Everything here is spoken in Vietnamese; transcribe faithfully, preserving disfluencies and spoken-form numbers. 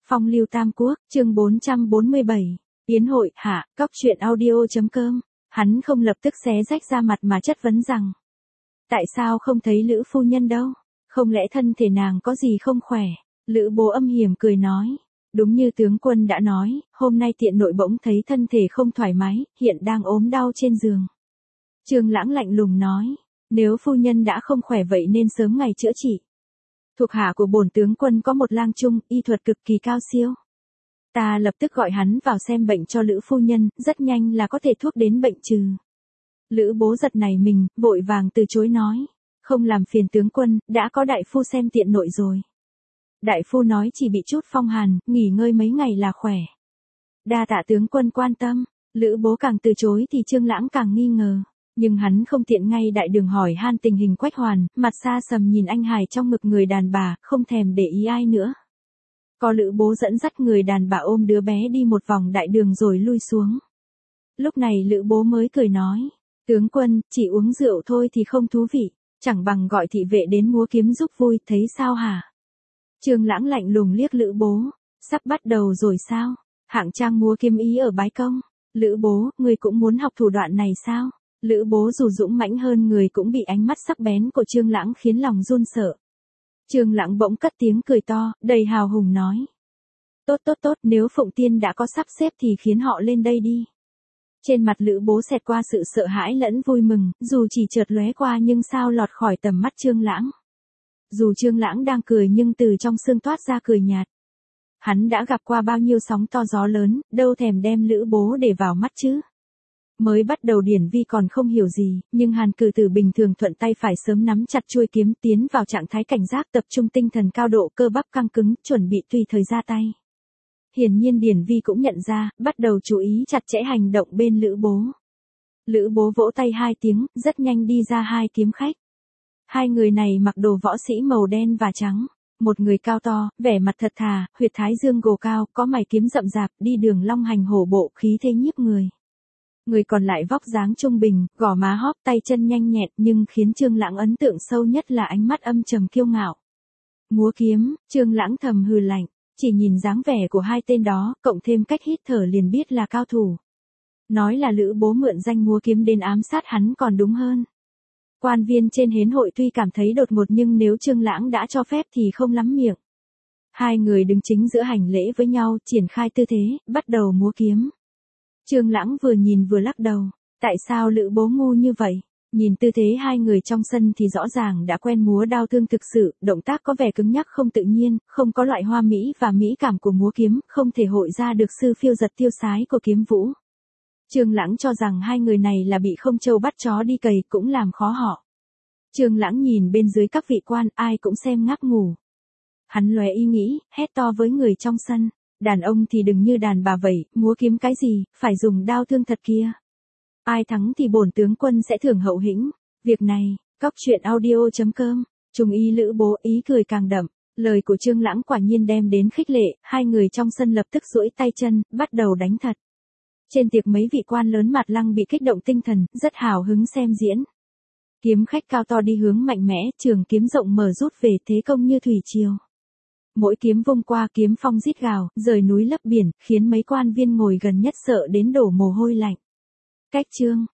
Phong lưu Tam Quốc, chương bốn trăm bốn mươi bảy. Yến hội, hạ, cóc truyện audio.com. Hắn không lập tức xé rách ra mặt mà chất vấn rằng. Tại sao không thấy Lữ phu nhân đâu? Không lẽ thân thể nàng có gì không khỏe? Lữ bố âm hiểm cười nói. Đúng như tướng quân đã nói, hôm nay tiện nội bỗng thấy thân thể không thoải mái, hiện đang ốm đau trên giường. Trương Lãng lạnh lùng nói. Nếu phu nhân đã không khỏe vậy nên sớm ngày chữa trị. Thuộc hạ của bổn tướng quân có một lang trung, y thuật cực kỳ cao siêu. Ta lập tức gọi hắn vào xem bệnh cho Lữ phu nhân, rất nhanh là có thể thuốc đến bệnh trừ. Lữ bố giật nảy mình, vội vàng từ chối nói. Không làm phiền tướng quân, đã có đại phu xem tiện nội rồi. Đại phu nói chỉ bị chút phong hàn, nghỉ ngơi mấy ngày là khỏe. Đa tạ tướng quân quan tâm, Lữ bố càng từ chối thì Trương Lãng càng nghi ngờ. Nhưng hắn không tiện ngay đại đường hỏi han tình hình Quách Hoàn, mặt xa sầm nhìn anh hài trong ngực người đàn bà, không thèm để ý ai nữa. Có Lữ bố dẫn dắt người đàn bà ôm đứa bé đi một vòng đại đường rồi lui xuống. Lúc này Lữ bố mới cười nói, tướng quân, chỉ uống rượu thôi thì không thú vị, chẳng bằng gọi thị vệ đến múa kiếm giúp vui, thấy sao hả? Trương Lãng lạnh lùng liếc Lữ bố, sắp bắt đầu rồi sao? Hạng trang múa kiếm ý ở bái công. Lữ bố, người cũng muốn học thủ đoạn này sao? Lữ bố dù dũng mãnh hơn người cũng bị ánh mắt sắc bén của Trương Lãng khiến lòng run sợ. Trương Lãng bỗng cất tiếng cười to, đầy hào hùng nói. Tốt tốt tốt, nếu Phụng Tiên đã có sắp xếp thì khiến họ lên đây đi. Trên mặt Lữ bố xẹt qua sự sợ hãi lẫn vui mừng, dù chỉ chợt lóe qua nhưng sao lọt khỏi tầm mắt Trương Lãng. Dù Trương Lãng đang cười nhưng từ trong xương toát ra cười nhạt. Hắn đã gặp qua bao nhiêu sóng to gió lớn, đâu thèm đem Lữ bố để vào mắt chứ. Mới bắt đầu Điển Vi còn không hiểu gì, nhưng Hàn Cử Tử bình thường thuận tay phải sớm nắm chặt chuôi kiếm tiến vào trạng thái cảnh giác tập trung tinh thần cao độ cơ bắp căng cứng, chuẩn bị tùy thời ra tay. Hiển nhiên Điển Vi cũng nhận ra, bắt đầu chú ý chặt chẽ hành động bên Lữ bố. Lữ bố vỗ tay hai tiếng, rất nhanh đi ra hai kiếm khách. Hai người này mặc đồ võ sĩ màu đen và trắng. Một người cao to, vẻ mặt thật thà, huyệt thái dương gồ cao, có mày kiếm rậm rạp, đi đường long hành hổ bộ, khí thế nhiếp người. Người còn lại vóc dáng trung bình, gò má hóp, tay chân nhanh nhẹn, nhưng khiến Trương Lãng ấn tượng sâu nhất là ánh mắt âm trầm kiêu ngạo. Múa kiếm, Trương Lãng thầm hừ lạnh, chỉ nhìn dáng vẻ của hai tên đó, cộng thêm cách hít thở liền biết là cao thủ. Nói là Lữ bố mượn danh múa kiếm đến ám sát hắn còn đúng hơn. Quan viên trên hến hội tuy cảm thấy đột ngột nhưng nếu Trương Lãng đã cho phép thì không lắm miệng. Hai người đứng chính giữa hành lễ với nhau, triển khai tư thế, bắt đầu múa kiếm. Trương Lãng vừa nhìn vừa lắc đầu, tại sao Lữ bố ngu như vậy? Nhìn tư thế hai người trong sân thì rõ ràng đã quen múa đao thương thực sự, động tác có vẻ cứng nhắc không tự nhiên, không có loại hoa mỹ và mỹ cảm của múa kiếm, không thể hội ra được sư phiêu giật tiêu sái của kiếm vũ. Trương Lãng cho rằng hai người này là bị không trâu bắt chó đi cày, cũng làm khó họ. Trương Lãng nhìn bên dưới các vị quan, ai cũng xem ngáp ngủ. Hắn lóe ý nghĩ, hét to với người trong sân. Đàn ông thì đừng như đàn bà vậy, múa kiếm cái gì, phải dùng đao thương thật kia. Ai thắng thì bổn tướng quân sẽ thưởng hậu hĩnh. Việc này, cóc truyện audio.com, Trung y Lữ bố ý cười càng đậm. Lời của Trương Lãng quả nhiên đem đến khích lệ, hai người trong sân lập tức duỗi tay chân, bắt đầu đánh thật. Trên tiệc mấy vị quan lớn mặt lăng bị kích động tinh thần, rất hào hứng xem diễn. Kiếm khách cao to đi hướng mạnh mẽ, trường kiếm rộng mở rút về thế công như thủy triều. Mỗi kiếm vung qua kiếm phong rít gào, rời núi lấp biển, khiến mấy quan viên ngồi gần nhất sợ đến đổ mồ hôi lạnh. Cách chương,